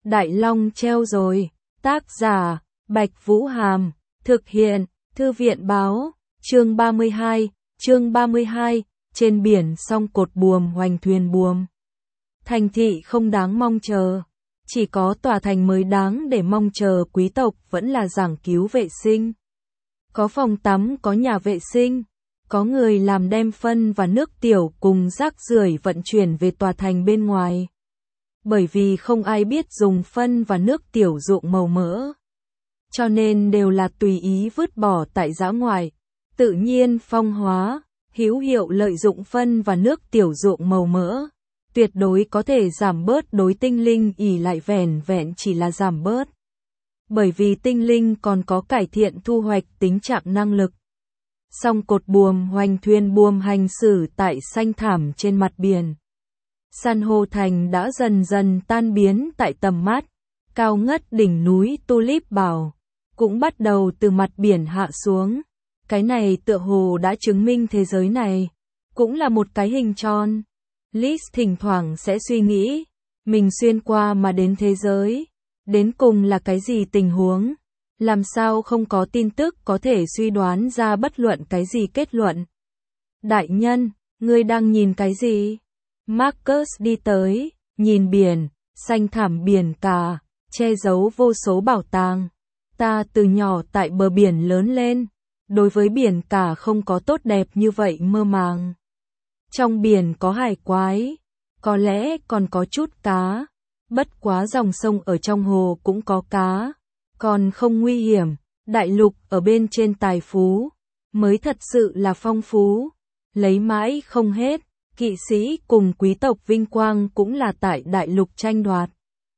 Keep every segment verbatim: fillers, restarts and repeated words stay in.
Đại Long treo rồi, tác giả, Bạch Vũ Hàm, thực hiện, Thư viện báo, chương ba mươi hai, chương ba mươi hai, trên biển song cột buồm hoành thuyền buồm. Thành thị không đáng mong chờ, chỉ có tòa thành mới đáng để mong chờ. Quý tộc vẫn là giảng cứu vệ sinh. Có phòng tắm, có nhà vệ sinh, có người làm đem phân và nước tiểu cùng rác rưởi vận chuyển về tòa thành bên ngoài. Bởi vì không ai biết dùng phân và nước tiểu ruộng màu mỡ, cho nên đều là tùy ý vứt bỏ tại dã ngoại. Tự nhiên phong hóa, hữu hiệu lợi dụng phân và nước tiểu ruộng màu mỡ, tuyệt đối có thể giảm bớt đối tinh linh ỉ lại vẻn vẹn chỉ là giảm bớt. Bởi vì tinh linh còn có cải thiện thu hoạch tính trạng năng lực. Song cột buồm hoành thuyền buồm hành xử tại xanh thảm trên mặt biển. San hô thành đã dần dần tan biến tại tầm mắt. Cao ngất đỉnh núi Tulip Bảo cũng bắt đầu từ mặt biển hạ xuống. Cái này tựa hồ đã chứng minh thế giới này cũng là một cái hình tròn. Liz thỉnh thoảng sẽ suy nghĩ, mình xuyên qua mà đến thế giới, đến cùng là cái gì tình huống? Làm sao không có tin tức có thể suy đoán ra bất luận cái gì kết luận? Đại nhân, ngươi đang nhìn cái gì? Marcus đi tới, nhìn biển, xanh thảm biển cả, che giấu vô số bảo tàng. Ta từ nhỏ tại bờ biển lớn lên, đối với biển cả không có tốt đẹp như vậy mơ màng. Trong biển có hải quái, có lẽ còn có chút cá, bất quá dòng sông ở trong hồ cũng có cá, còn không nguy hiểm. Đại lục ở bên trên tài phú, mới thật sự là phong phú, lấy mãi không hết. Kỵ sĩ cùng quý tộc vinh quang cũng là tại đại lục tranh đoạt.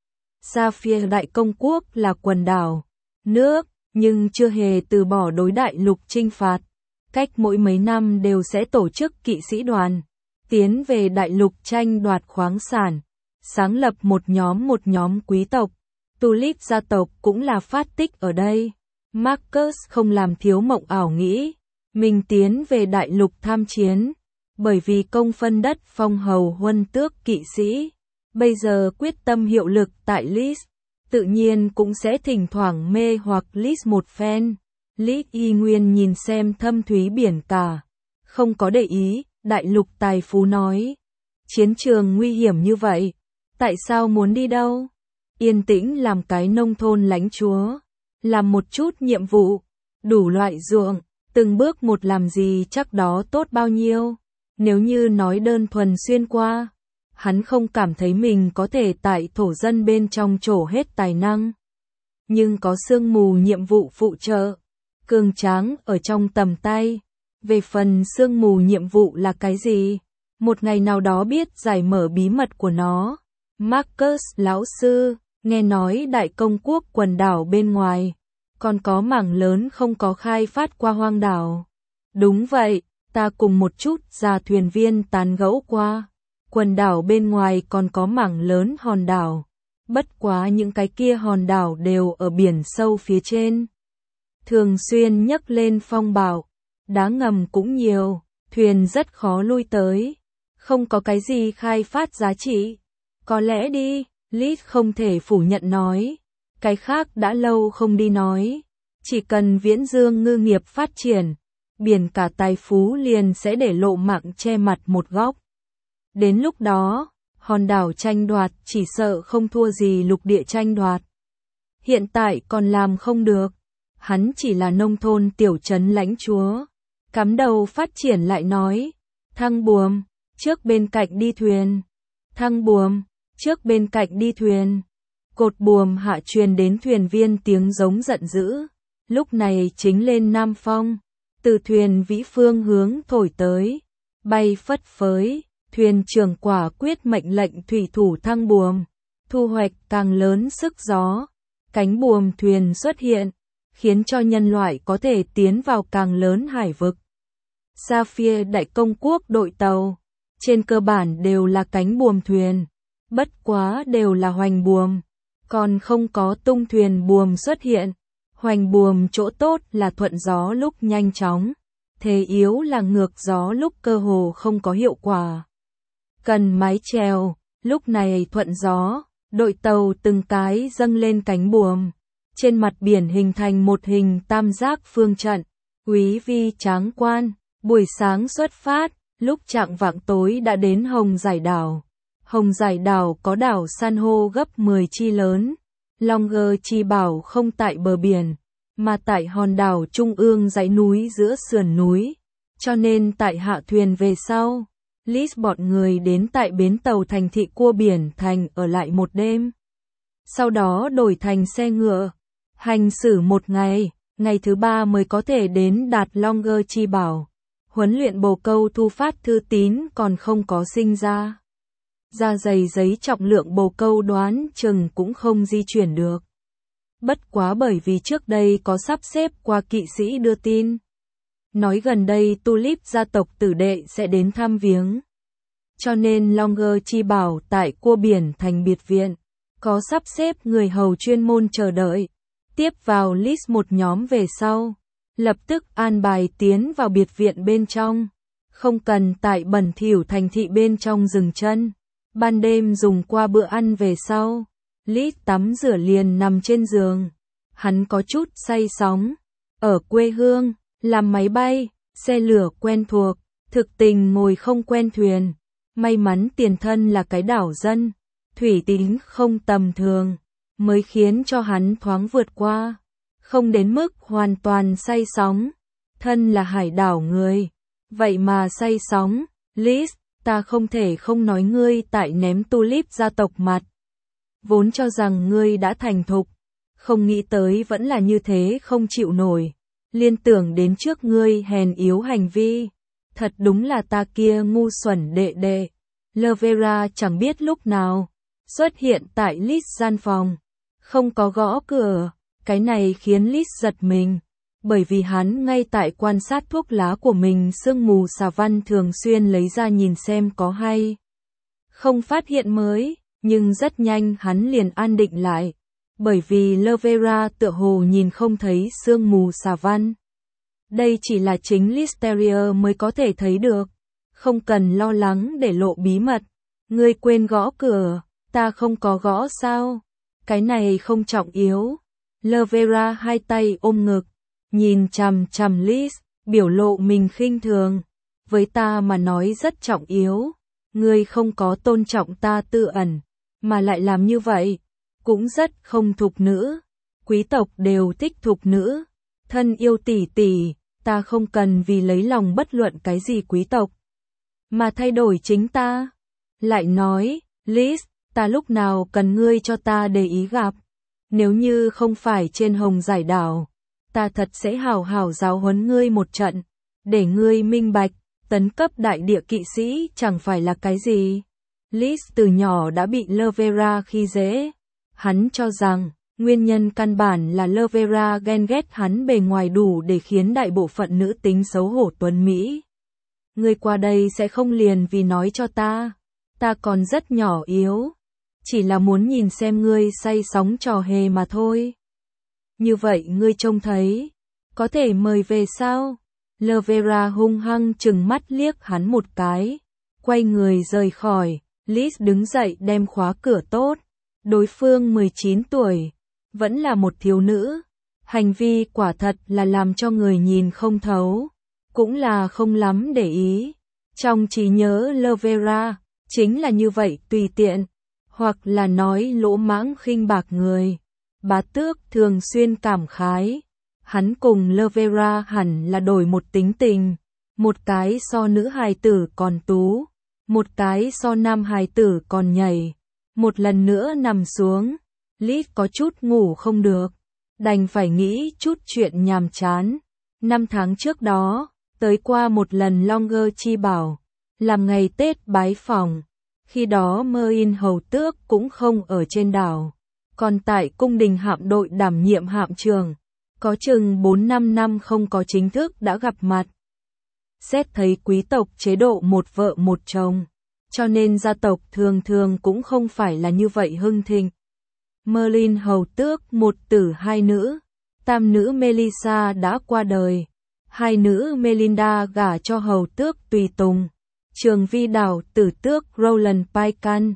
Sapphire đại công quốc là quần đảo, nước, nhưng chưa hề từ bỏ đối đại lục chinh phạt. Cách mỗi mấy năm đều sẽ tổ chức kỵ sĩ đoàn, tiến về đại lục tranh đoạt khoáng sản, sáng lập một nhóm một nhóm quý tộc. Tulip gia tộc cũng là phát tích ở đây. Marcus không làm thiếu mộng ảo nghĩ, mình tiến về đại lục tham chiến. Bởi vì công phân đất phong hầu huân tước kỵ sĩ, bây giờ quyết tâm hiệu lực tại Liz, tự nhiên cũng sẽ thỉnh thoảng mê hoặc Liz một phen. Liz y nguyên nhìn xem thâm thúy biển cả, không có để ý. Đại lục tài phú nói, chiến trường nguy hiểm như vậy, tại sao muốn đi đâu? Yên tĩnh làm cái nông thôn lãnh chúa, làm một chút nhiệm vụ, đủ loại ruộng, từng bước một làm gì chắc đó tốt bao nhiêu. Nếu như nói đơn thuần xuyên qua, hắn không cảm thấy mình có thể tại thổ dân bên trong trổ hết tài năng. Nhưng có sương mù nhiệm vụ phụ trợ, cường tráng ở trong tầm tay. Về phần sương mù nhiệm vụ là cái gì? Một ngày nào đó biết giải mở bí mật của nó. Marcus lão sư, nghe nói đại công quốc quần đảo bên ngoài, còn có mảng lớn không có khai phát qua hoang đảo. Đúng vậy. Ta cùng một chút già thuyền viên tán gẫu qua, quần đảo bên ngoài còn có mảng lớn hòn đảo, bất quá những cái kia hòn đảo đều ở biển sâu phía trên. Thường xuyên nhấc lên phong bạo, đá ngầm cũng nhiều, thuyền rất khó lui tới, không có cái gì khai phát giá trị. Có lẽ đi, Liz không thể phủ nhận nói, cái khác đã lâu không đi nói, chỉ cần viễn dương ngư nghiệp phát triển, biển cả tài phú liền sẽ để lộ mạng che mặt một góc. Đến lúc đó, hòn đảo tranh đoạt chỉ sợ không thua gì lục địa tranh đoạt. Hiện tại còn làm không được, hắn chỉ là nông thôn tiểu trấn lãnh chúa. Cắm đầu phát triển lại nói, thăng buồm, trước bên cạnh đi thuyền. Thăng buồm, trước bên cạnh đi thuyền. Cột buồm hạ truyền đến thuyền viên tiếng giống giận dữ. Lúc này chính lên nam phong. Từ thuyền vĩ phương hướng thổi tới, bay phất phới, thuyền trưởng quả quyết mệnh lệnh thủy thủ thăng buồm, thu hoạch càng lớn sức gió, cánh buồm thuyền xuất hiện, khiến cho nhân loại có thể tiến vào càng lớn hải vực. Sapphire đại công quốc đội tàu, trên cơ bản đều là cánh buồm thuyền, bất quá đều là hoành buồm, còn không có tung thuyền buồm xuất hiện. Hoành buồm chỗ tốt là thuận gió lúc nhanh chóng, thế yếu là ngược gió lúc cơ hồ không có hiệu quả. Cần mái chèo, lúc này thuận gió, Đội tàu từng cái dâng lên cánh buồm. Trên mặt biển hình thành một hình tam giác phương trận. Quý vi tráng quan, buổi sáng xuất phát, lúc chạng vạng tối đã đến Hồng Giải đảo. Hồng Giải đảo có đảo san hô gấp mười chi lớn. Longer chi bảo không tại bờ biển, mà tại hòn đảo trung ương dãy núi giữa sườn núi. Cho nên tại hạ thuyền về sau, Liz bọn người đến tại bến tàu thành thị Cua Biển Thành ở lại một đêm. Sau đó đổi thành xe ngựa, hành xử một ngày, ngày thứ ba mới có thể đến đạt Longer chi bảo. Huấn luyện bồ câu thu phát thư tín còn không có sinh ra. Da dày giấy trọng lượng bồ câu đoán chừng cũng không di chuyển được. Bất quá bởi vì trước đây có sắp xếp qua kỵ sĩ đưa tin. Nói gần đây Tulip gia tộc tử đệ sẽ đến thăm viếng. Cho nên Longer chi bảo tại Cua Biển Thành biệt viện, có sắp xếp người hầu chuyên môn chờ đợi. Tiếp vào list một nhóm về sau, lập tức an bài tiến vào biệt viện bên trong. Không cần tại bẩn thỉu thành thị bên trong dừng chân. Ban đêm dùng qua bữa ăn về sau, Liz tắm rửa liền nằm trên giường. Hắn có chút say sóng. Ở quê hương, làm máy bay, xe lửa quen thuộc, thực tình ngồi không quen thuyền. May mắn tiền thân là cái đảo dân, thủy tính không tầm thường, mới khiến cho hắn thoáng vượt qua. Không đến mức hoàn toàn say sóng. Thân là hải đảo người, vậy mà say sóng. Liz, ta không thể không nói ngươi tại ném Tulip gia tộc mặt. Vốn cho rằng ngươi đã thành thục, không nghĩ tới vẫn là như thế không chịu nổi. Liên tưởng đến trước ngươi hèn yếu hành vi. Thật đúng là ta kia ngu xuẩn đệ đệ. Lovera chẳng biết lúc nào xuất hiện tại Liz gian phòng. Không có gõ cửa. Cái này khiến Liz giật mình. Bởi vì hắn ngay tại quan sát thuốc lá của mình sương mù xà văn thường xuyên lấy ra nhìn xem có hay không phát hiện mới, nhưng rất nhanh hắn liền an định lại, bởi vì Lovera tựa hồ nhìn không thấy sương mù xà văn. Đây chỉ là chính Listeria mới có thể thấy được, không cần lo lắng để lộ bí mật. Ngươi quên gõ cửa, ta không có gõ sao? Cái này không trọng yếu. Lovera hai tay ôm ngực, nhìn chằm chằm Liz, biểu lộ mình khinh thường. Với ta mà nói rất trọng yếu. Ngươi không có tôn trọng ta tự ẩn, mà lại làm như vậy, cũng rất không thục nữ. Quý tộc đều thích thục nữ. Thân yêu tỷ tỷ, ta không cần vì lấy lòng bất luận cái gì quý tộc mà thay đổi chính ta. Lại nói, Liz, ta lúc nào cần ngươi cho ta để ý gặp. Nếu như không phải trên Hồng Giải đảo, ta thật sẽ hào hào giáo huấn ngươi một trận, để ngươi minh bạch, tấn cấp đại địa kỵ sĩ chẳng phải là cái gì. Liz từ nhỏ đã bị Lovera khi dễ. Hắn cho rằng, nguyên nhân căn bản là Lovera ghen ghét hắn bề ngoài đủ để khiến đại bộ phận nữ tính xấu hổ tuấn Mỹ. Ngươi qua đây sẽ không liền vì nói cho ta. Ta còn rất nhỏ yếu. Chỉ là muốn nhìn xem ngươi say sóng trò hề mà thôi. Như vậy ngươi trông thấy, có thể mời về sao? Lovera hung hăng trừng mắt liếc hắn một cái, quay người rời khỏi. Liz đứng dậy đem khóa cửa tốt. Đối phương mười chín tuổi, vẫn là một thiếu nữ. Hành vi quả thật là làm cho người nhìn không thấu, cũng là không lắm để ý. Trong trí nhớ Lovera, chính là như vậy tùy tiện, hoặc là nói lỗ mãng khinh bạc người. Bá tước thường xuyên cảm khái, hắn cùng Lovera hẳn là đổi một tính tình, một cái so nữ hài tử còn tú, một cái so nam hài tử còn nhảy. Một lần nữa nằm xuống, Liz có chút ngủ không được, đành phải nghĩ chút chuyện nhàm chán. Năm tháng trước đó, tới qua một lần Longer chi bảo, làm ngày Tết bái phỏng. Khi đó Merlin hầu tước cũng không ở trên đảo, còn tại cung đình hạm đội đảm nhiệm hạm trường. Có chừng bốn năm năm không có chính thức đã gặp mặt. Xét thấy quý tộc chế độ một vợ một chồng, cho nên gia tộc thường thường cũng không phải là như vậy hưng thịnh. Merlin hầu tước một tử hai nữ, tam nữ Melissa đã qua đời, hai nữ Melinda gả cho hầu tước tùy tùng. Trường vi đảo tử tước Roland Paikan,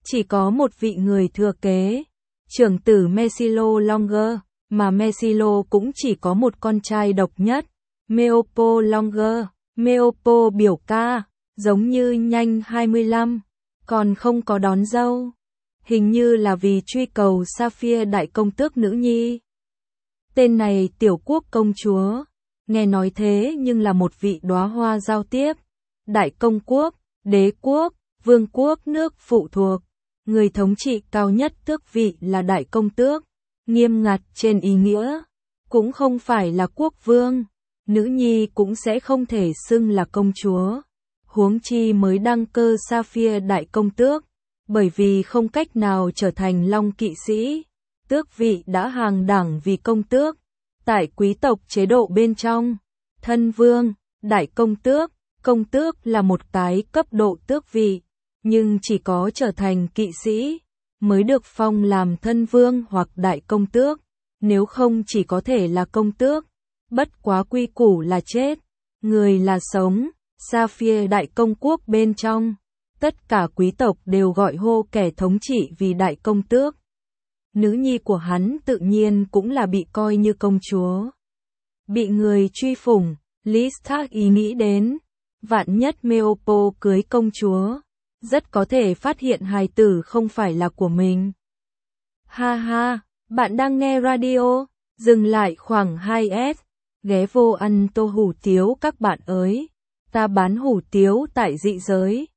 chỉ có một vị người thừa kế, trưởng tử Mesilo Longer, mà Mesilo cũng chỉ có một con trai độc nhất, Meopo Longer. Meopo biểu ca, giống như nhanh hai mươi lăm, còn không có đón dâu. Hình như là vì truy cầu Sapphire đại công tước nữ nhi. Tên này tiểu quốc công chúa, nghe nói thế nhưng là một vị đóa hoa giao tiếp. Đại công quốc, đế quốc, vương quốc nước phụ thuộc. Người thống trị cao nhất tước vị là đại công tước, nghiêm ngặt trên ý nghĩa. Cũng không phải là quốc vương, nữ nhi cũng sẽ không thể xưng là công chúa. Huống chi mới đăng cơ Sapphire đại công tước, bởi vì không cách nào trở thành long kỵ sĩ. Tước vị đã hàng đẳng vì công tước. Tại quý tộc chế độ bên trong, thân vương, đại công tước, công tước là một cái cấp độ tước vị, nhưng chỉ có trở thành kỵ sĩ mới được phong làm thân vương hoặc đại công tước, nếu không chỉ có thể là công tước. Bất quá quy củ là chết, người là sống. Sapphire đại công quốc bên trong, tất cả quý tộc đều gọi hô kẻ thống trị vì đại công tước. Nữ nhi của hắn tự nhiên cũng là bị coi như công chúa. Bị người truy phủng, Liz thác ý nghĩ đến, vạn nhất Meopo cưới công chúa, rất có thể phát hiện hài tử không phải là của mình. Ha ha, bạn đang nghe radio, dừng lại khoảng hai s, ghé vô ăn tô hủ tiếu các bạn ơi. Ta bán hủ tiếu tại dị giới,